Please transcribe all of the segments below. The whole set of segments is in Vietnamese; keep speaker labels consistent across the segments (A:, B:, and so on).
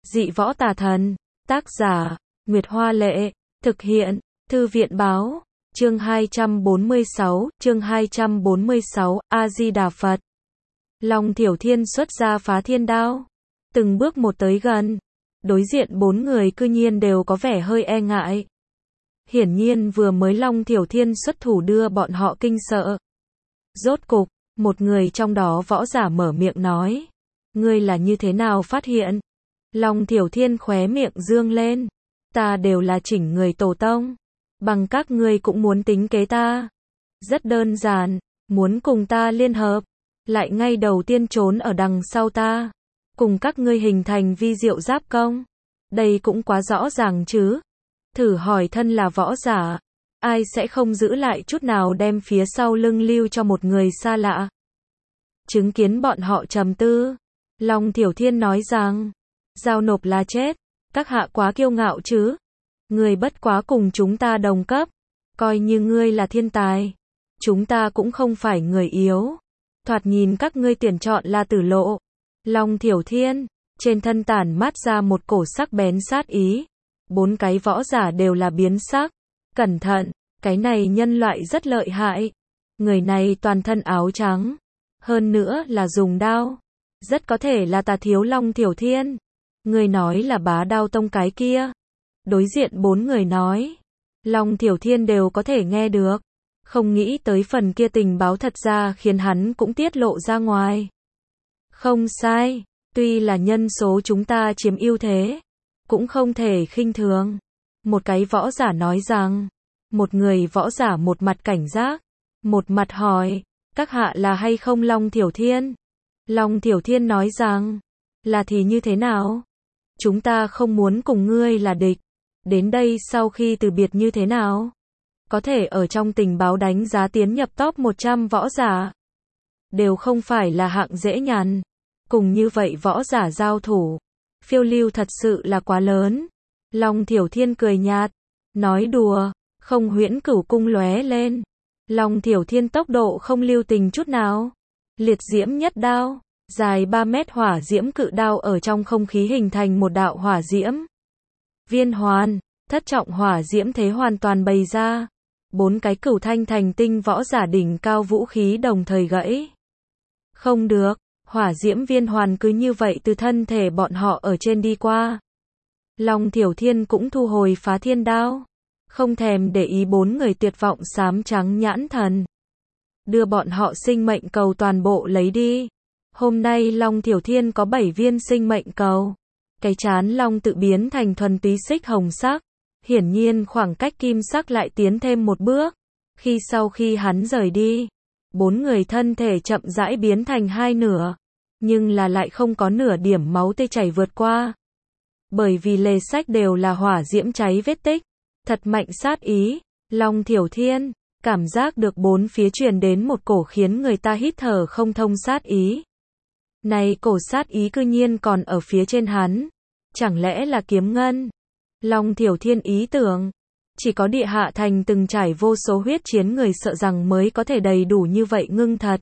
A: Dị võ tà thần. Tác giả, Nguyệt Hoa Lệ. Thực hiện, Thư viện Báo. Chương 246, A-di-đà Phật. Long Thiểu Thiên xuất ra phá thiên đao. Từng bước một tới gần. Đối diện bốn người cư nhiên đều có vẻ hơi e ngại. Hiển nhiên vừa mới Long Thiểu Thiên xuất thủ đưa bọn họ kinh sợ. Rốt cục, một người trong đó võ giả mở miệng nói. Ngươi là như thế nào phát hiện? Long Thiểu Thiên khóe miệng dương lên. Ta đều là chỉnh người tổ tông. Bằng các ngươi cũng muốn tính kế ta. Rất đơn giản, muốn cùng ta liên hợp. Lại ngay đầu tiên trốn ở đằng sau ta. Cùng các ngươi hình thành vi diệu giáp công. Đây cũng quá rõ ràng chứ. Thử hỏi thân là võ giả. Ai sẽ không giữ lại chút nào đem phía sau lưng lưu cho một người xa lạ. Chứng kiến bọn họ trầm tư. Long Thiểu Thiên nói rằng. Giao nộp là chết. Các hạ quá kiêu ngạo chứ. Ngươi bất quá cùng chúng ta đồng cấp. Coi như ngươi là thiên tài. Chúng ta cũng không phải người yếu. Thoạt nhìn các ngươi tuyển chọn là tử lộ. Long Thiểu Thiên, trên thân tản mát ra một cổ sắc bén sát ý. Bốn cái võ giả đều là biến sắc. Cẩn thận, cái này nhân loại rất lợi hại. Người này toàn thân áo trắng. Hơn nữa là dùng đao. Rất có thể là Tà Thiếu Long Thiểu Thiên. Người nói là Bá Đao Tông cái kia. Đối diện bốn người nói. Long Thiểu Thiên đều có thể nghe được. Không nghĩ tới phần kia tình báo thật ra khiến hắn cũng tiết lộ ra ngoài. Không sai, tuy là nhân số chúng ta chiếm ưu thế, cũng không thể khinh thường. Một cái võ giả nói rằng, một người võ giả một mặt cảnh giác, một mặt hỏi, các hạ là hay không Long Thiểu Thiên? Long Thiểu Thiên nói rằng, là thì như thế nào? Chúng ta không muốn cùng ngươi là địch. Đến đây sau khi từ biệt như thế nào? Có thể ở trong tình báo đánh giá tiến nhập top 100 võ giả. Đều không phải là hạng dễ nhằn. Cùng như vậy võ giả giao thủ. Phiêu lưu thật sự là quá lớn. Long Thiểu Thiên cười nhạt. Nói đùa, không huyễn cửu cung lóe lên. Long Thiểu Thiên tốc độ không lưu tình chút nào. Liệt diễm nhất đao. Dài 3 mét hỏa diễm cự đao ở trong không khí hình thành một đạo hỏa diễm. Viên hoàn, thất trọng hỏa diễm thế hoàn toàn bày ra. Bốn cái cửu thanh thành tinh võ giả đỉnh cao vũ khí đồng thời gãy. Không được, hỏa diễm viên hoàn cứ như vậy từ thân thể bọn họ ở trên đi qua. Long Thiểu Thiên cũng thu hồi phá thiên đao. Không thèm để ý bốn người tuyệt vọng xám trắng nhãn thần. Đưa bọn họ sinh mệnh cầu toàn bộ lấy đi. Hôm nay Long Thiểu Thiên có 7 viên sinh mệnh cầu. Cái chán Long tự biến thành thuần túy xích hồng sắc. Hiển nhiên khoảng cách kim sắc lại tiến thêm một bước. Sau khi hắn rời đi, bốn người thân thể chậm rãi biến thành hai nửa. Nhưng là lại không có nửa điểm máu tươi chảy vượt qua. Bởi vì lề sách đều là hỏa diễm cháy vết tích. Thật mạnh sát ý. Long Thiểu Thiên, cảm giác được bốn phía truyền đến một cổ khiến người ta hít thở không thông sát ý. Này cổ sát ý cư nhiên còn ở phía trên hắn. Chẳng lẽ là kiếm ngân? Long Thiểu Thiên ý tưởng. Chỉ có địa hạ thành từng trải vô số huyết chiến người sợ rằng mới có thể đầy đủ như vậy ngưng thật.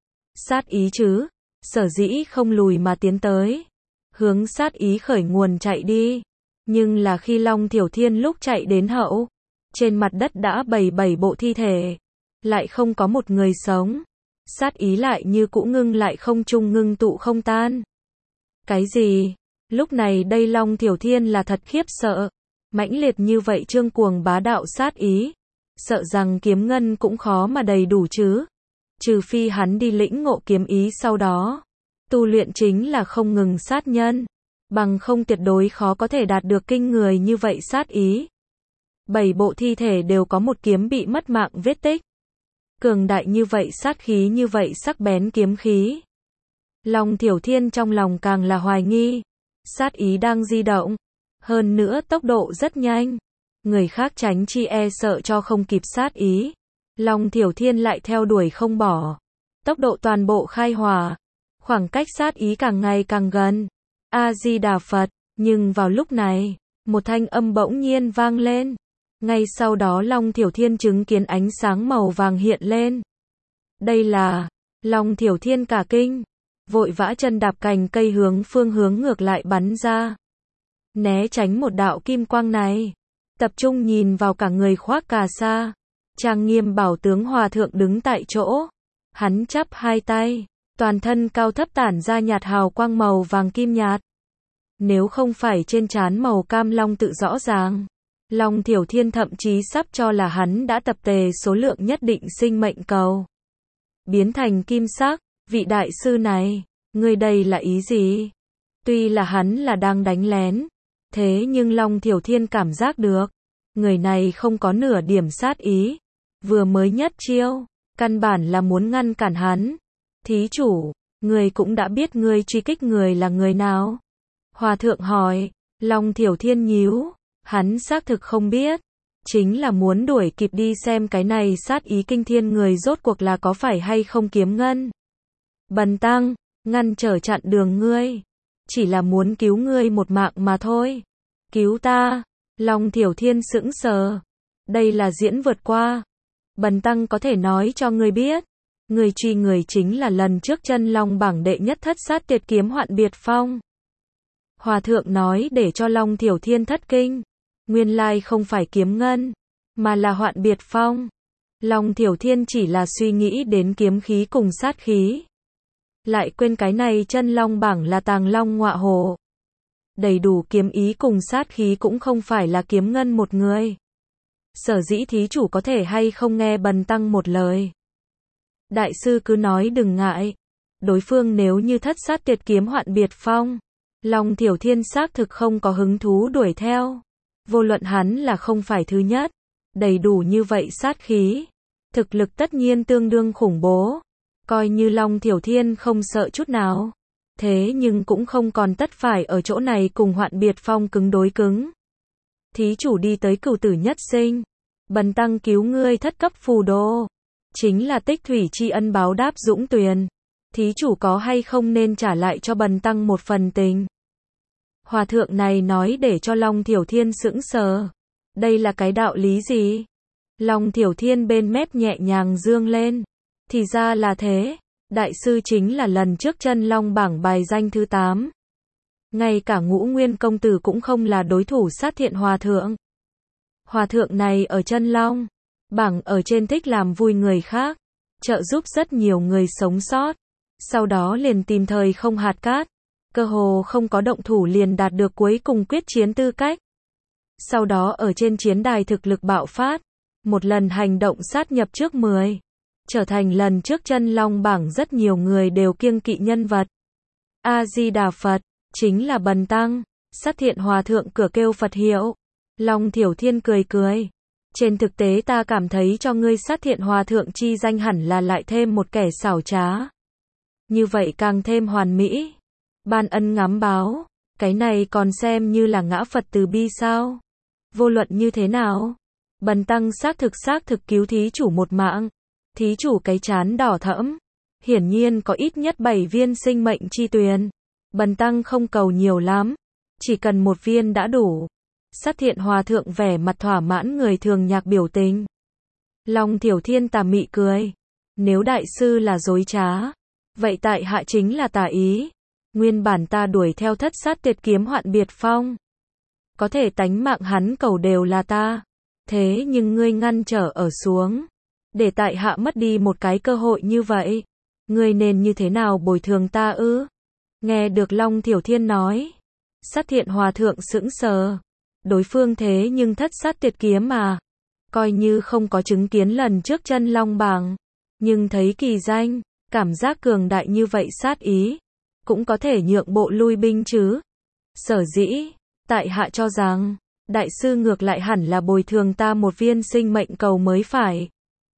A: Sát ý chứ. Sở dĩ không lùi mà tiến tới. Hướng sát ý khởi nguồn chạy đi. Nhưng là khi Long Thiểu Thiên lúc chạy đến hậu. Trên mặt đất đã bày bộ thi thể. Lại không có một người sống. Sát ý lại như cũ ngưng lại không trung ngưng tụ không tan. Cái gì? Lúc này đây Long Thiểu Thiên là thật khiếp sợ. Mãnh liệt như vậy trương cuồng bá đạo sát ý. Sợ rằng kiếm ngân cũng khó mà đầy đủ chứ. Trừ phi hắn đi lĩnh ngộ kiếm ý sau đó. Tu luyện chính là không ngừng sát nhân. Bằng không tuyệt đối khó có thể đạt được kinh người như vậy sát ý. 7 bộ thi thể đều có một kiếm bị mất mạng vết tích. Cường đại như vậy sát khí như vậy sắc bén kiếm khí. Long Thiểu Thiên trong lòng càng là hoài nghi. Sát ý đang di động. Hơn nữa tốc độ rất nhanh. Người khác tránh chi e sợ cho không kịp sát ý. Long Thiểu Thiên lại theo đuổi không bỏ. Tốc độ toàn bộ khai hỏa. Khoảng cách sát ý càng ngày càng gần. A-di-đà Phật. Nhưng vào lúc này, một thanh âm bỗng nhiên vang lên. Ngay sau đó Long Thiểu Thiên chứng kiến ánh sáng màu vàng hiện lên. Đây là... Long Thiểu Thiên cả kinh. Vội vã chân đạp cành cây hướng phương hướng ngược lại bắn ra. né tránh một đạo kim quang này, tập trung nhìn vào cả người khoác cà sa, trang nghiêm bảo tướng hòa thượng đứng tại chỗ. Hắn chắp hai tay, toàn thân cao thấp tản ra nhạt hào quang màu vàng kim nhạt. Nếu không phải trên trán màu cam long tự rõ ràng, Long Thiểu Thiên thậm chí sắp cho là hắn đã tập tề số lượng nhất định sinh mệnh cầu. Biến thành kim sắc, vị đại sư này, ngươi đây là ý gì? Tuy là hắn là đang đánh lén, thế nhưng Long Thiểu Thiên cảm giác được, người này không có nửa điểm sát ý. Vừa mới nhất chiêu, căn bản là muốn ngăn cản hắn. Thí chủ, người cũng đã biết ngươi truy kích người là người nào? Hòa thượng hỏi. Long Thiểu Thiên nhíu, hắn xác thực không biết. Chính là muốn đuổi kịp đi xem cái này sát ý kinh thiên người rốt cuộc là có phải hay không Kiếm Ngân. Bần tăng, ngăn trở chặn đường ngươi. Chỉ là muốn cứu ngươi một mạng mà thôi. Cứu ta? Long Thiểu Thiên sững sờ. Đây là diễn vượt qua. Bần tăng có thể nói cho ngươi biết. Người truy người chính là lần trước chân long bảng đệ nhất thất sát tuyệt kiếm Hoạn Biệt Phong. Hòa thượng nói để cho Long Thiểu Thiên thất kinh. Nguyên lai không phải Kiếm Ngân, mà là Hoạn Biệt Phong. Long Thiểu Thiên chỉ là suy nghĩ đến kiếm khí cùng sát khí. Lại quên cái này chân long bảng là Tàng Long Ngọa Hổ. Đầy đủ kiếm ý cùng sát khí cũng không phải là Kiếm Ngân một người. Sở dĩ thí chủ có thể hay không nghe bần tăng một lời. Đại sư cứ nói đừng ngại. Đối phương nếu như thất sát tuyệt kiếm Hoạn Biệt Phong, Long Thiểu Thiên xác thực không có hứng thú đuổi theo. Vô luận hắn là không phải thứ nhất. Đầy đủ như vậy sát khí. Thực lực tất nhiên tương đương khủng bố. Coi như Long Thiểu Thiên không sợ chút nào. Thế nhưng cũng không còn tất phải ở chỗ này cùng Hoạn Biệt Phong cứng đối cứng. Thí chủ đi tới Cửu Tử Nhất Sinh. Bần tăng cứu ngươi thất cấp phù đồ. Chính là tích thủy tri ân báo đáp dũng tuyền. Thí chủ có hay không nên trả lại cho bần tăng một phần tình. Hòa thượng này nói để cho Long Thiểu Thiên sững sờ. Đây là cái đạo lý gì? Long Thiểu Thiên bên mép nhẹ nhàng dương lên. Thì ra là thế. Đại sư chính là lần trước chân long bảng bài danh thứ 8. Ngay cả Ngũ Nguyên công tử cũng không là đối thủ sát thiện hòa thượng. Hòa thượng này ở chân long bảng ở trên thích làm vui người khác, trợ giúp rất nhiều người sống sót. Sau đó liền tìm thời không hạt cát, cơ hồ không có động thủ liền đạt được cuối cùng quyết chiến tư cách. Sau đó ở trên chiến đài thực lực bạo phát, một lần hành động sát nhập trước 10, trở thành lần trước chân long bảng rất nhiều người đều kiêng kỵ nhân vật. A Di Đà Phật, chính là bần tăng. Sát thiện hòa thượng cửa kêu Phật hiệu. Long Thiểu Thiên cười cười. Trên thực tế ta cảm thấy cho ngươi sát thiện hòa thượng chi danh hẳn là lại thêm một kẻ xảo trá. Như vậy càng thêm hoàn mỹ. Ban ân ngắm báo, cái này còn xem như là ngã Phật từ bi sao? Vô luận như thế nào? Bần tăng xác thực cứu thí chủ một mạng. Thí chủ cái trán đỏ thẫm, hiển nhiên có ít nhất 7 viên sinh mệnh chi tuyền. Bần tăng không cầu nhiều lắm, chỉ cần một viên đã đủ. Sát thiện hòa thượng vẻ mặt thỏa mãn người thường nhạc biểu tình. Long Thiểu Thiên tà mị cười. Nếu đại sư là dối trá, vậy tại hạ chính là tà ý. Nguyên bản ta đuổi theo thất sát tuyệt kiếm Hoạn Biệt Phong. Có thể tánh mạng hắn cầu đều là ta. Thế nhưng ngươi ngăn trở ở xuống. Để tại hạ mất đi một cái cơ hội như vậy. Ngươi nên như thế nào bồi thường ta ư? Nghe được Long Thiểu Thiên nói. Sát thiện hòa thượng sững sờ. Đối phương thế nhưng thất sát tuyệt kiếm mà. Coi như không có chứng kiến lần trước chân long bảng. Nhưng thấy kỳ danh, cảm giác cường đại như vậy sát ý. Cũng có thể nhượng bộ lui binh chứ. Sở dĩ, tại hạ cho rằng, đại sư ngược lại hẳn là bồi thường ta một viên sinh mệnh cầu mới phải.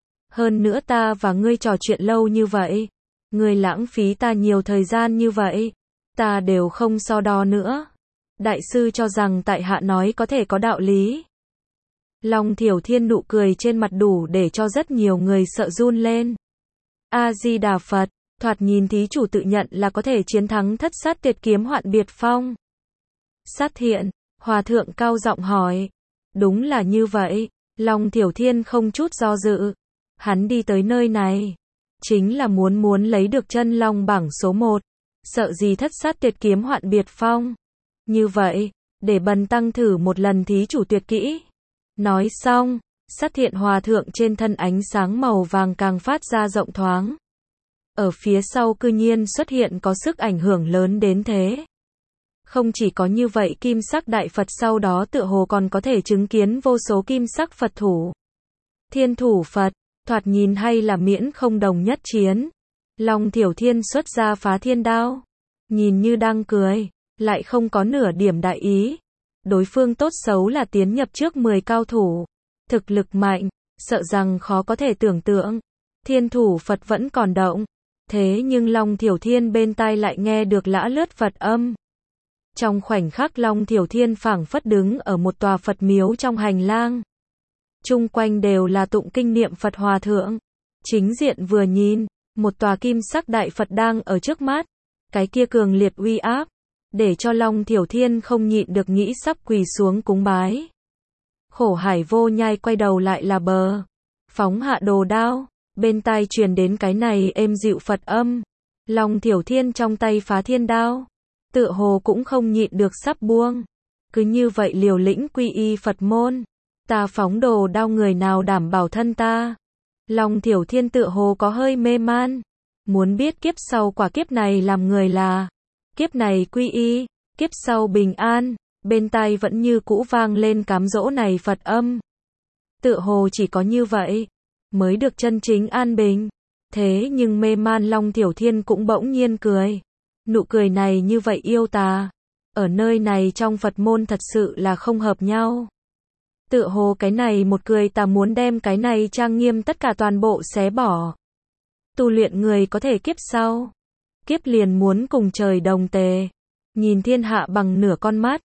A: Hơn nữa ta và ngươi trò chuyện lâu như vậy. Ngươi lãng phí ta nhiều thời gian như vậy. Ta đều không so đo nữa. Đại sư cho rằng tại hạ nói có thể có đạo lý. Long Thiểu Thiên nụ cười trên mặt đủ để cho rất nhiều người sợ run lên. A Di Đà Phật, thoạt nhìn thí chủ tự nhận là có thể chiến thắng thất sát tuyệt kiếm Hoạn Biệt Phong. Sát thiện, hòa thượng cao giọng hỏi. Đúng là như vậy. Long Thiểu Thiên không chút do dự. Hắn đi tới nơi này, chính là muốn lấy được chân long bảng số 1. Sợ gì thất sát tuyệt kiếm Hoạn Biệt Phong. Như vậy, để bần tăng thử một lần thí chủ tuyệt kỹ. Nói xong, Sát Thiện Hòa Thượng trên thân ánh sáng màu vàng càng phát ra rộng thoáng. Ở phía sau cư nhiên xuất hiện có sức ảnh hưởng lớn đến thế. Không chỉ có như vậy, kim sắc đại Phật sau đó tựa hồ còn có thể chứng kiến vô số kim sắc Phật thủ. Thiên thủ Phật, thoạt nhìn hay là miễn không đồng nhất chiến. Long Thiểu Thiên xuất ra Phá Thiên Đao, nhìn như đang cười, lại không có nửa điểm đại ý. Đối phương tốt xấu là tiến nhập trước 10 cao thủ, thực lực mạnh, sợ rằng khó có thể tưởng tượng. Thiên thủ Phật vẫn còn động, thế nhưng Long Thiểu Thiên bên tai lại nghe được lã lướt Phật âm. Trong khoảnh khắc Long Thiểu Thiên phảng phất đứng ở một tòa Phật miếu trong hành lang. Chung quanh đều là tụng kinh niệm Phật Hòa Thượng. Chính diện vừa nhìn, một tòa kim sắc đại Phật đang ở trước mắt. Cái kia cường liệt uy áp, để cho Long Thiểu Thiên không nhịn được nghĩ sắp quỳ xuống cúng bái. Khổ Hải Vô Nhai quay đầu lại là bờ, phóng hạ đồ đao, bên tai truyền đến cái này êm dịu Phật âm. Long Thiểu Thiên trong tay Phá Thiên Đao, tựa hồ cũng không nhịn được sắp buông. Cứ như vậy liều lĩnh quy y Phật môn, ta phóng đồ đao người nào đảm bảo thân ta. Long Thiểu Thiên tựa hồ có hơi mê man, muốn biết kiếp sau quả kiếp này làm người là, kiếp này quy y, kiếp sau bình an. Bên tai vẫn như cũ vang lên cám dỗ này Phật âm. Tựa hồ chỉ có như vậy mới được chân chính an bình. Thế nhưng mê man Long Thiểu Thiên cũng bỗng nhiên cười. Nụ cười này như vậy yêu tà. Ở nơi này trong Phật môn thật sự là không hợp nhau. Tựa hồ cái này một cười tà muốn đem cái này trang nghiêm tất cả toàn bộ xé bỏ. Tu luyện người có thể kiếp sau, kiếp liền muốn cùng trời đồng tề, nhìn thiên hạ bằng nửa con mắt.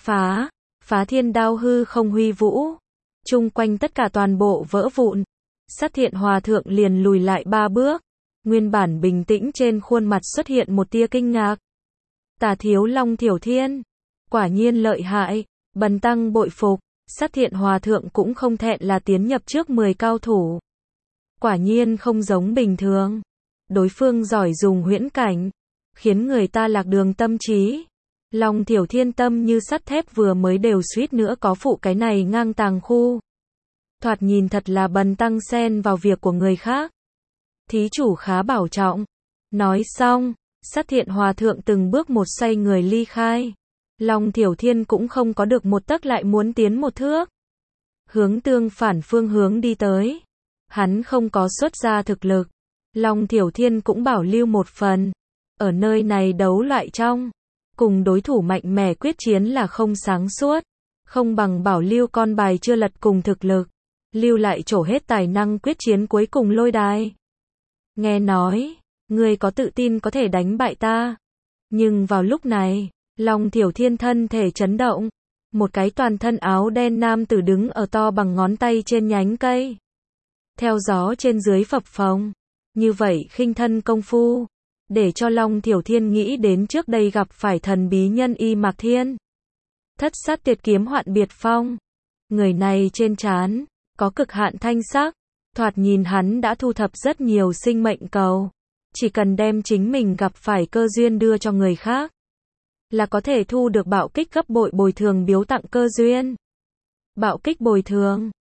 A: Phá Thiên Đao hư không huy vũ, chung quanh tất cả toàn bộ vỡ vụn. Sát Thiện Hòa Thượng liền lùi lại 3 bước, nguyên bản bình tĩnh trên khuôn mặt xuất hiện một tia kinh ngạc. Tà thiếu Long Thiểu Thiên, quả nhiên lợi hại, bần tăng bội phục. Sát Thiện Hòa Thượng cũng không thẹn là tiến nhập trước 10 cao thủ. Quả nhiên không giống bình thường. Đối phương giỏi dùng huyễn cảnh, khiến người ta lạc đường tâm trí. Long Thiểu Thiên tâm như sắt thép vừa mới đều suýt nữa có phụ cái này ngang tàng khu. Thoạt nhìn thật là bần tăng xen vào việc của người khác. Thí chủ khá bảo trọng. Nói xong, Sát Thiện Hòa Thượng từng bước một xoay người ly khai. Long Thiểu Thiên cũng không có được một tấc lại muốn tiến một thước. Hướng tương phản phương hướng đi tới. Hắn không có xuất ra thực lực. Long Thiểu Thiên cũng bảo lưu một phần. Ở nơi này đấu loại trong, cùng đối thủ mạnh mẽ quyết chiến là không sáng suốt. Không bằng bảo lưu con bài chưa lật cùng thực lực. Lưu lại trổ hết tài năng quyết chiến cuối cùng lôi đài. Nghe nói, ngươi có tự tin có thể đánh bại ta. Nhưng vào lúc này, Long Thiểu Thiên thân thể chấn động. Một cái toàn thân áo đen nam tử đứng ở to bằng ngón tay trên nhánh cây. Theo gió trên dưới phập phồng. Như vậy khinh thân công phu, để cho Long Thiểu Thiên nghĩ đến trước đây gặp phải thần bí nhân Y Mạc Thiên. Thất sát tuyệt kiếm hoạn biệt phong. Người này trên trán có cực hạn thanh sắc. Thoạt nhìn hắn đã thu thập rất nhiều sinh mệnh cầu. Chỉ cần đem chính mình gặp phải cơ duyên đưa cho người khác, là có thể thu được bạo kích gấp bội bồi thường biếu tặng cơ duyên. Bạo kích bồi thường,